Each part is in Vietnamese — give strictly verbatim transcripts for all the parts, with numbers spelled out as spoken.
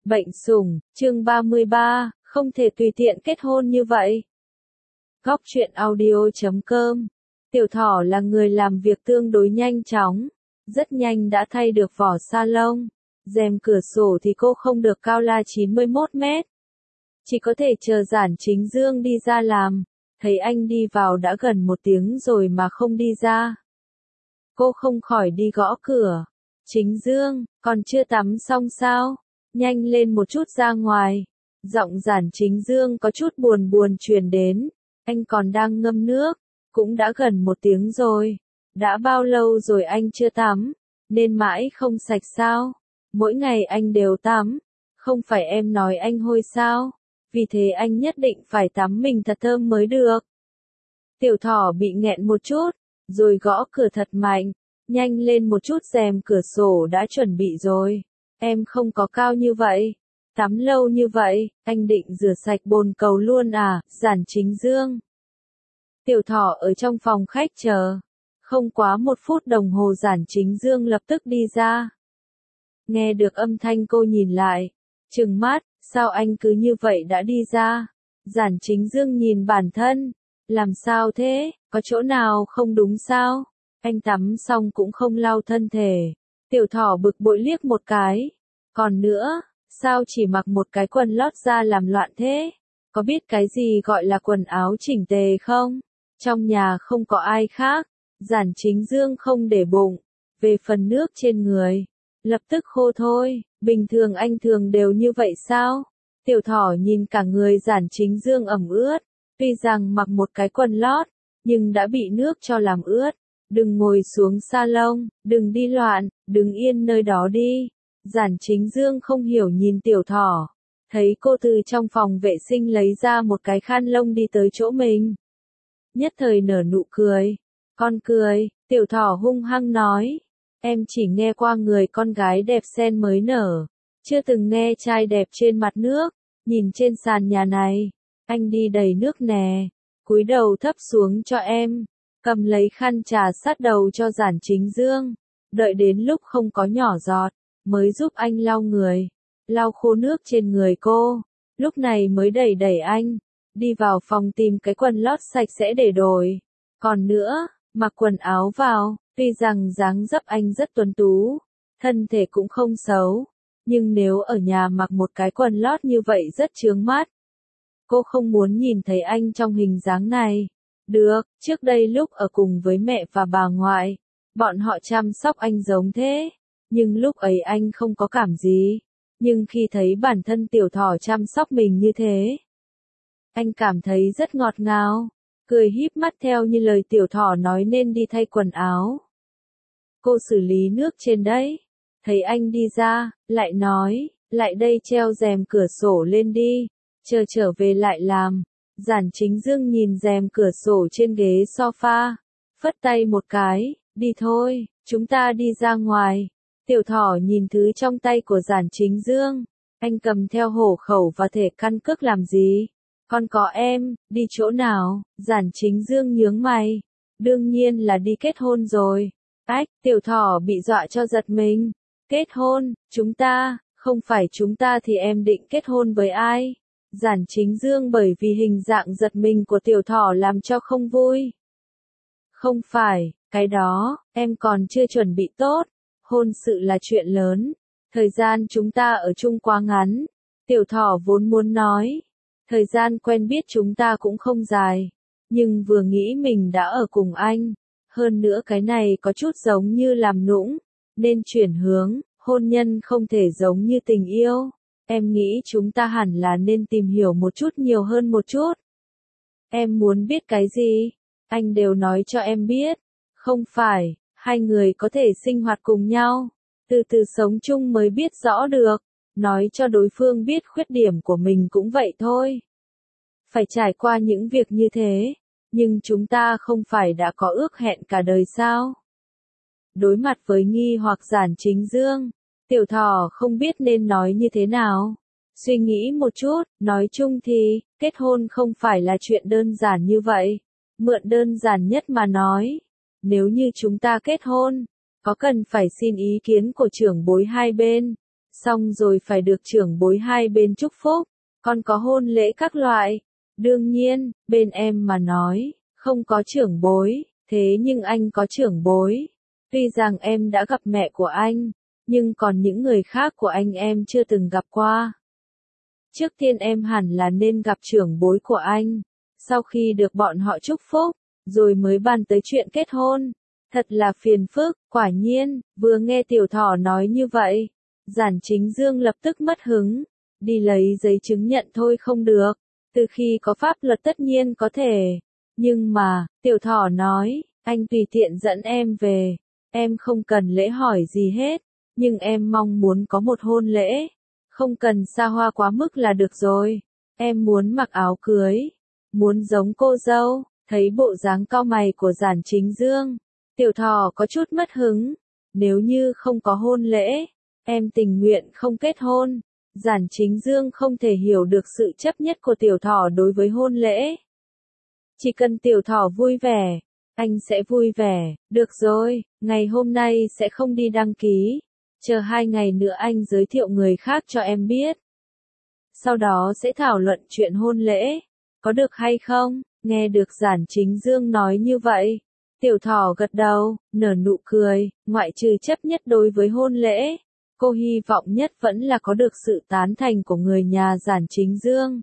Bệnh sủng, chương ba mươi ba, không thể tùy tiện kết hôn như vậy. Góc truyện audio chấm com. Tiểu Thỏ là người làm việc tương đối nhanh chóng, rất nhanh đã thay được vỏ sa lông. Rèm cửa sổ thì cô không được cao la chín mươi mốt mét. Chỉ có thể chờ Giản Chính Dương đi ra làm, thấy anh đi vào đã gần một tiếng rồi mà không đi ra. Cô không khỏi đi gõ cửa. Chính Dương, còn chưa tắm xong sao? Nhanh lên một chút ra ngoài. Giọng Giản Chính Dương có chút buồn buồn truyền đến. Anh còn đang ngâm nước, cũng đã gần một tiếng rồi. Đã bao lâu rồi anh chưa tắm, nên mãi không sạch sao? Mỗi ngày anh đều tắm, không phải em nói anh hôi sao? Vì thế anh nhất định phải tắm mình thật thơm mới được. Tiểu Thỏ bị nghẹn một chút, rồi gõ cửa thật mạnh. Nhanh lên một chút, rèm cửa sổ đã chuẩn bị rồi. Em không có cao như vậy. Tắm lâu như vậy, anh định rửa sạch bồn cầu luôn à, Giản Chính Dương. Tiểu Thỏ ở trong phòng khách chờ. Không quá một phút đồng hồ Giản Chính Dương lập tức đi ra. Nghe được âm thanh cô nhìn lại. Trừng mắt, sao anh cứ như vậy đã đi ra? Giản Chính Dương nhìn bản thân. Làm sao thế, có chỗ nào không đúng sao? Anh tắm xong cũng không lau thân thể. Tiểu Thỏ bực bội liếc một cái. Còn nữa, sao chỉ mặc một cái quần lót ra làm loạn thế? Có biết cái gì gọi là quần áo chỉnh tề không? Trong nhà không có ai khác. Giản Chính Dương không để bụng. Về phần nước trên người, lập tức khô thôi. Bình thường anh thường đều như vậy sao? Tiểu Thỏ nhìn cả người Giản Chính Dương ẩm ướt. Tuy rằng mặc một cái quần lót, nhưng đã bị nước cho làm ướt. Đừng ngồi xuống salon, đừng đi loạn, đứng yên nơi đó đi. Giản Chính Dương không hiểu nhìn Tiểu Thỏ. Thấy cô từ trong phòng vệ sinh lấy ra một cái khăn lông đi tới chỗ mình. Nhất thời nở nụ cười. Con cười, Tiểu Thỏ hung hăng nói. Em chỉ nghe qua người con gái đẹp sen mới nở. Chưa từng nghe trai đẹp trên mặt nước. Nhìn trên sàn nhà này. Anh đi đầy nước nè. Cúi đầu thấp xuống cho em. Cầm lấy khăn trà sát đầu cho Giản Chính Dương. Đợi đến lúc không có nhỏ giọt, mới giúp anh lau người. Lau khô nước trên người cô. Lúc này mới đẩy đẩy anh. Đi vào phòng tìm cái quần lót sạch sẽ để đổi. Còn nữa, mặc quần áo vào. Tuy rằng dáng dấp anh rất tuấn tú. Thân thể cũng không xấu. Nhưng nếu ở nhà mặc một cái quần lót như vậy rất chướng mắt. Cô không muốn nhìn thấy anh trong hình dáng này. Được, trước đây lúc ở cùng với mẹ và bà ngoại, bọn họ chăm sóc anh giống thế, nhưng lúc ấy anh không có cảm gì. Nhưng khi thấy bản thân Tiểu Thỏ chăm sóc mình như thế, anh cảm thấy rất ngọt ngào, cười híp mắt theo như lời Tiểu Thỏ nói nên đi thay quần áo. Cô xử lý nước trên đấy, thấy anh đi ra, lại nói, lại đây treo rèm cửa sổ lên đi, chờ trở về lại làm. Giản Chính Dương nhìn rèm cửa sổ trên ghế sofa, phất tay một cái, đi thôi, chúng ta đi ra ngoài. Tiểu Thỏ nhìn thứ trong tay của Giản Chính Dương, anh cầm theo hộ khẩu và thẻ căn cước làm gì? Con có em, đi chỗ nào? Giản Chính Dương nhướng mày, đương nhiên là đi kết hôn rồi. Ách, Tiểu Thỏ bị dọa cho giật mình. Kết hôn, chúng ta, không phải chúng ta thì em định kết hôn với ai? Giản Chính Dương bởi vì hình dạng giật mình của Tiểu Thỏ làm cho không vui. Không phải, cái đó, em còn chưa chuẩn bị tốt. Hôn sự là chuyện lớn. Thời gian chúng ta ở chung quá ngắn. Tiểu Thỏ vốn muốn nói. Thời gian quen biết chúng ta cũng không dài. Nhưng vừa nghĩ mình đã ở cùng anh. Hơn nữa cái này có chút giống như làm nũng. Nên chuyển hướng, hôn nhân không thể giống như tình yêu. Em nghĩ chúng ta hẳn là nên tìm hiểu một chút nhiều hơn một chút. Em muốn biết cái gì? Anh đều nói cho em biết. Không phải, hai người có thể sinh hoạt cùng nhau. Từ từ sống chung mới biết rõ được. Nói cho đối phương biết khuyết điểm của mình cũng vậy thôi. Phải trải qua những việc như thế. Nhưng chúng ta không phải đã có ước hẹn cả đời sao? Đối mặt với nghi hoặc Giản Chính Dương. Tiểu Thỏ không biết nên nói như thế nào. Suy nghĩ một chút, nói chung thì, kết hôn không phải là chuyện đơn giản như vậy. Mượn đơn giản nhất mà nói. Nếu như chúng ta kết hôn, có cần phải xin ý kiến của trưởng bối hai bên. Xong rồi phải được trưởng bối hai bên chúc phúc, còn có hôn lễ các loại. Đương nhiên, bên em mà nói, không có trưởng bối, thế nhưng anh có trưởng bối. Tuy rằng em đã gặp mẹ của anh, nhưng còn những người khác của anh em chưa từng gặp qua. Trước tiên em hẳn là nên gặp trưởng bối của anh, sau khi được bọn họ chúc phúc, rồi mới bàn tới chuyện kết hôn. Thật là phiền phức, quả nhiên, vừa nghe Tiểu Thỏ nói như vậy, Giản Chính Dương lập tức mất hứng, đi lấy giấy chứng nhận thôi không được, từ khi có pháp luật tất nhiên có thể. Nhưng mà, Tiểu Thỏ nói, anh tùy tiện dẫn em về, em không cần lễ hỏi gì hết, nhưng em mong muốn có một hôn lễ, không cần xa hoa quá mức là được rồi, em muốn mặc áo cưới, muốn giống cô dâu. Thấy bộ dáng cau mày của Giản Chính Dương, Tiểu Thỏ có chút mất hứng, nếu như không có hôn lễ, em tình nguyện không kết hôn. Giản Chính Dương không thể hiểu được sự chấp nhất của Tiểu Thỏ đối với hôn lễ. Chỉ cần Tiểu Thỏ vui vẻ, anh sẽ vui vẻ, được rồi, ngày hôm nay sẽ không đi đăng ký, chờ hai ngày nữa anh giới thiệu người khác cho em biết. Sau đó sẽ thảo luận chuyện hôn lễ, có được hay không? Nghe được Giản Chính Dương nói như vậy, Tiểu Thỏ gật đầu, nở nụ cười, ngoại trừ chấp nhất đối với hôn lễ, cô hy vọng nhất vẫn là có được sự tán thành của người nhà Giản Chính Dương.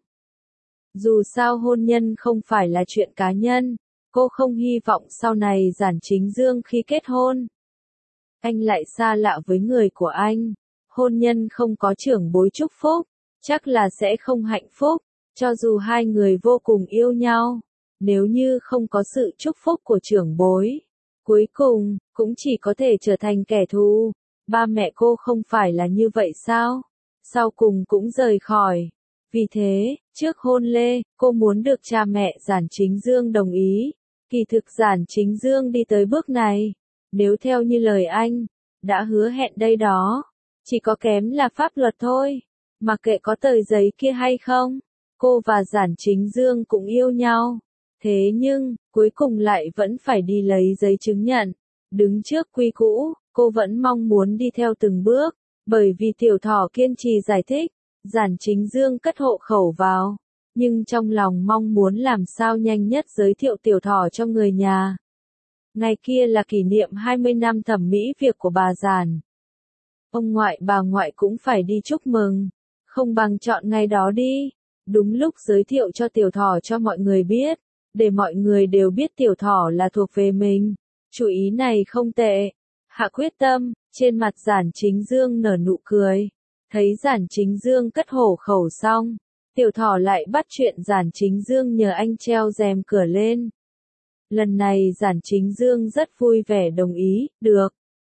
Dù sao hôn nhân không phải là chuyện cá nhân, cô không hy vọng sau này Giản Chính Dương khi kết hôn, anh lại xa lạ với người của anh, hôn nhân không có trưởng bối chúc phúc, chắc là sẽ không hạnh phúc, cho dù hai người vô cùng yêu nhau. Nếu như không có sự chúc phúc của trưởng bối, cuối cùng, cũng chỉ có thể trở thành kẻ thù. Ba mẹ cô không phải là như vậy sao? Sau cùng cũng rời khỏi. Vì thế, trước hôn lễ, cô muốn được cha mẹ Giản Chính Dương đồng ý. Kỳ thực Giản Chính Dương đi tới bước này, nếu theo như lời anh, đã hứa hẹn đây đó, chỉ có kém là pháp luật thôi. Mặc kệ có tờ giấy kia hay không, cô và Giản Chính Dương cũng yêu nhau. Thế nhưng, cuối cùng lại vẫn phải đi lấy giấy chứng nhận. Đứng trước quy cũ, cô vẫn mong muốn đi theo từng bước, bởi vì Tiểu Thỏ kiên trì giải thích, Giản Chính Dương cất hộ khẩu vào, nhưng trong lòng mong muốn làm sao nhanh nhất giới thiệu Tiểu Thỏ cho người nhà. Ngày kia là kỷ niệm hai mươi năm thẩm mỹ việc của bà Giản. Ông ngoại bà ngoại cũng phải đi chúc mừng, không bằng chọn ngày đó đi, đúng lúc giới thiệu cho Tiểu Thỏ cho mọi người biết. Để mọi người đều biết Tiểu Thỏ là thuộc về mình. Chủ ý này không tệ. Hạ quyết tâm, trên mặt Giản Chính Dương nở nụ cười. Thấy Giản Chính Dương cất hổ khẩu xong, Tiểu Thỏ lại bắt chuyện Giản Chính Dương nhờ anh treo rèm cửa lên. Lần này Giản Chính Dương rất vui vẻ đồng ý, được.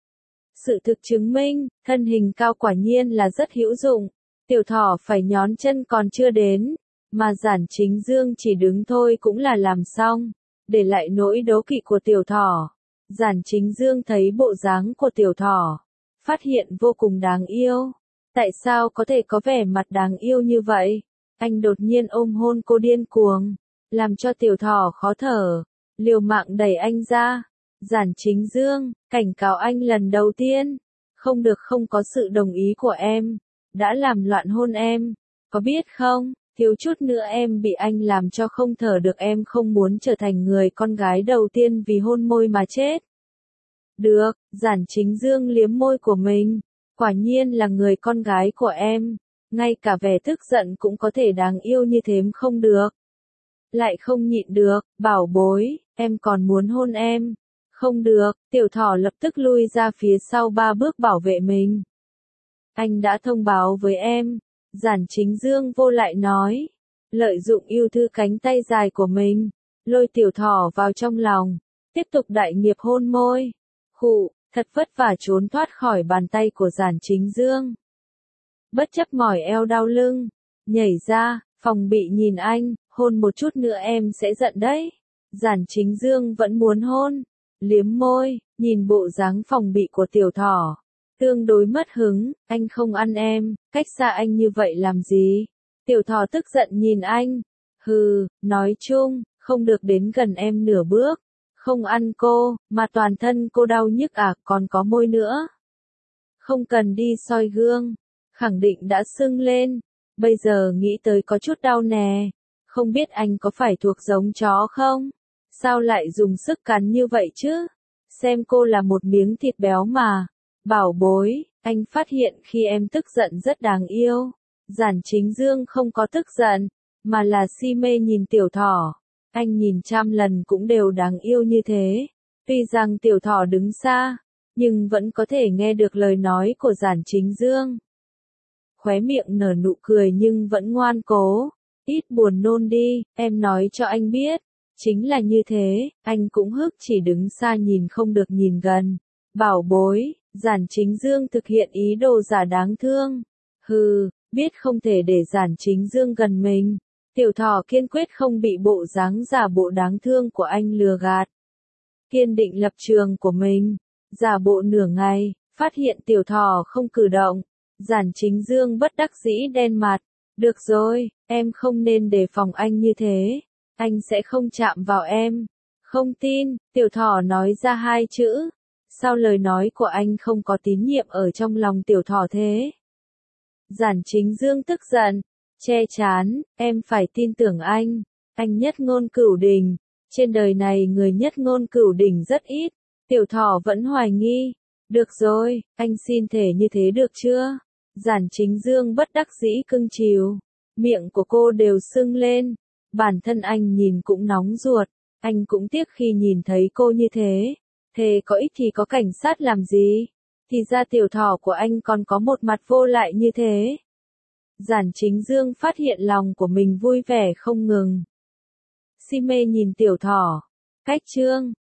Sự thực chứng minh, thân hình cao quả nhiên là rất hữu dụng. Tiểu Thỏ phải nhón chân còn chưa đến. Mà Giản Chính Dương chỉ đứng thôi cũng là làm xong, để lại nỗi đố kỵ của Tiểu Thỏ. Giản Chính Dương thấy bộ dáng của Tiểu Thỏ, phát hiện vô cùng đáng yêu. Tại sao có thể có vẻ mặt đáng yêu như vậy? Anh đột nhiên ôm hôn cô điên cuồng, làm cho Tiểu Thỏ khó thở, liều mạng đẩy anh ra. Giản Chính Dương, cảnh cáo anh lần đầu tiên, không được không có sự đồng ý của em, đã làm loạn hôn em, có biết không? Thiếu chút nữa em bị anh làm cho không thở được, em không muốn trở thành người con gái đầu tiên vì hôn môi mà chết. Được, Giản Chính Dương liếm môi của mình, quả nhiên là người con gái của em, ngay cả vẻ tức giận cũng có thể đáng yêu như thế không được. Lại không nhịn được, bảo bối, em còn muốn hôn em. Không được, Tiểu Thỏ lập tức lui ra phía sau ba bước bảo vệ mình. Anh đã thông báo với em. Giản Chính Dương vô lại nói, lợi dụng yêu thư cánh tay dài của mình, lôi Tiểu Thỏ vào trong lòng, tiếp tục đại nghiệp hôn môi. Khụ, thật vất vả trốn thoát khỏi bàn tay của Giản Chính Dương. Bất chấp mỏi eo đau lưng, nhảy ra, phòng bị nhìn anh, hôn một chút nữa em sẽ giận đấy. Giản Chính Dương vẫn muốn hôn, liếm môi, nhìn bộ dáng phòng bị của Tiểu Thỏ. Tương đối mất hứng, anh không ăn em, cách xa anh như vậy làm gì? Tiểu Thỏ tức giận nhìn anh. Hừ, nói chung, không được đến gần em nửa bước. Không ăn cô, mà toàn thân cô đau nhức à, còn có môi nữa. Không cần đi soi gương. khẳng định đã sưng lên. Bây giờ nghĩ tới có chút đau nè. Không biết anh có phải thuộc giống chó không? Sao lại dùng sức cắn như vậy chứ? Xem cô là một miếng thịt béo mà. Bảo bối, anh phát hiện khi em tức giận rất đáng yêu. Giản Chính Dương không có tức giận, mà là si mê nhìn tiểu thỏ. Anh nhìn trăm lần cũng đều đáng yêu như thế. Tuy rằng tiểu thỏ đứng xa, nhưng vẫn có thể nghe được lời nói của Giản Chính Dương. Khóe miệng nở nụ cười nhưng vẫn ngoan cố. Ít buồn nôn đi, em nói cho anh biết. Chính là như thế, anh cũng hức chỉ đứng xa nhìn không được nhìn gần. Bảo bối, Giản Chính Dương thực hiện ý đồ giả đáng thương. Hừ, biết không thể để Giản Chính Dương gần mình. Tiểu thỏ kiên quyết không bị bộ dáng giả bộ đáng thương của anh lừa gạt. Kiên định lập trường của mình, giả bộ nửa ngày, phát hiện tiểu thỏ không cử động. Giản Chính Dương bất đắc dĩ đen mặt. Được rồi, em không nên đề phòng anh như thế. Anh sẽ không chạm vào em. Không tin, tiểu thỏ nói ra hai chữ. Sao lời nói của anh không có tín nhiệm ở trong lòng tiểu thỏ thế? Giản Chính Dương tức giận, che chán, em phải tin tưởng anh. Anh nhất ngôn cửu đỉnh. Trên đời này người nhất ngôn cửu đỉnh rất ít. Tiểu thỏ vẫn hoài nghi. Được rồi, anh xin thề như thế được chưa? Giản Chính Dương bất đắc dĩ cưng chiều. Miệng của cô đều sưng lên. Bản thân anh nhìn cũng nóng ruột. Anh cũng tiếc khi nhìn thấy cô như thế. Thề có ích thì có cảnh sát làm gì? Thì ra tiểu thỏ của anh còn có một mặt vô lại như thế. Giản Chính Dương phát hiện lòng của mình vui vẻ không ngừng. Si mê nhìn tiểu thỏ. Cách chương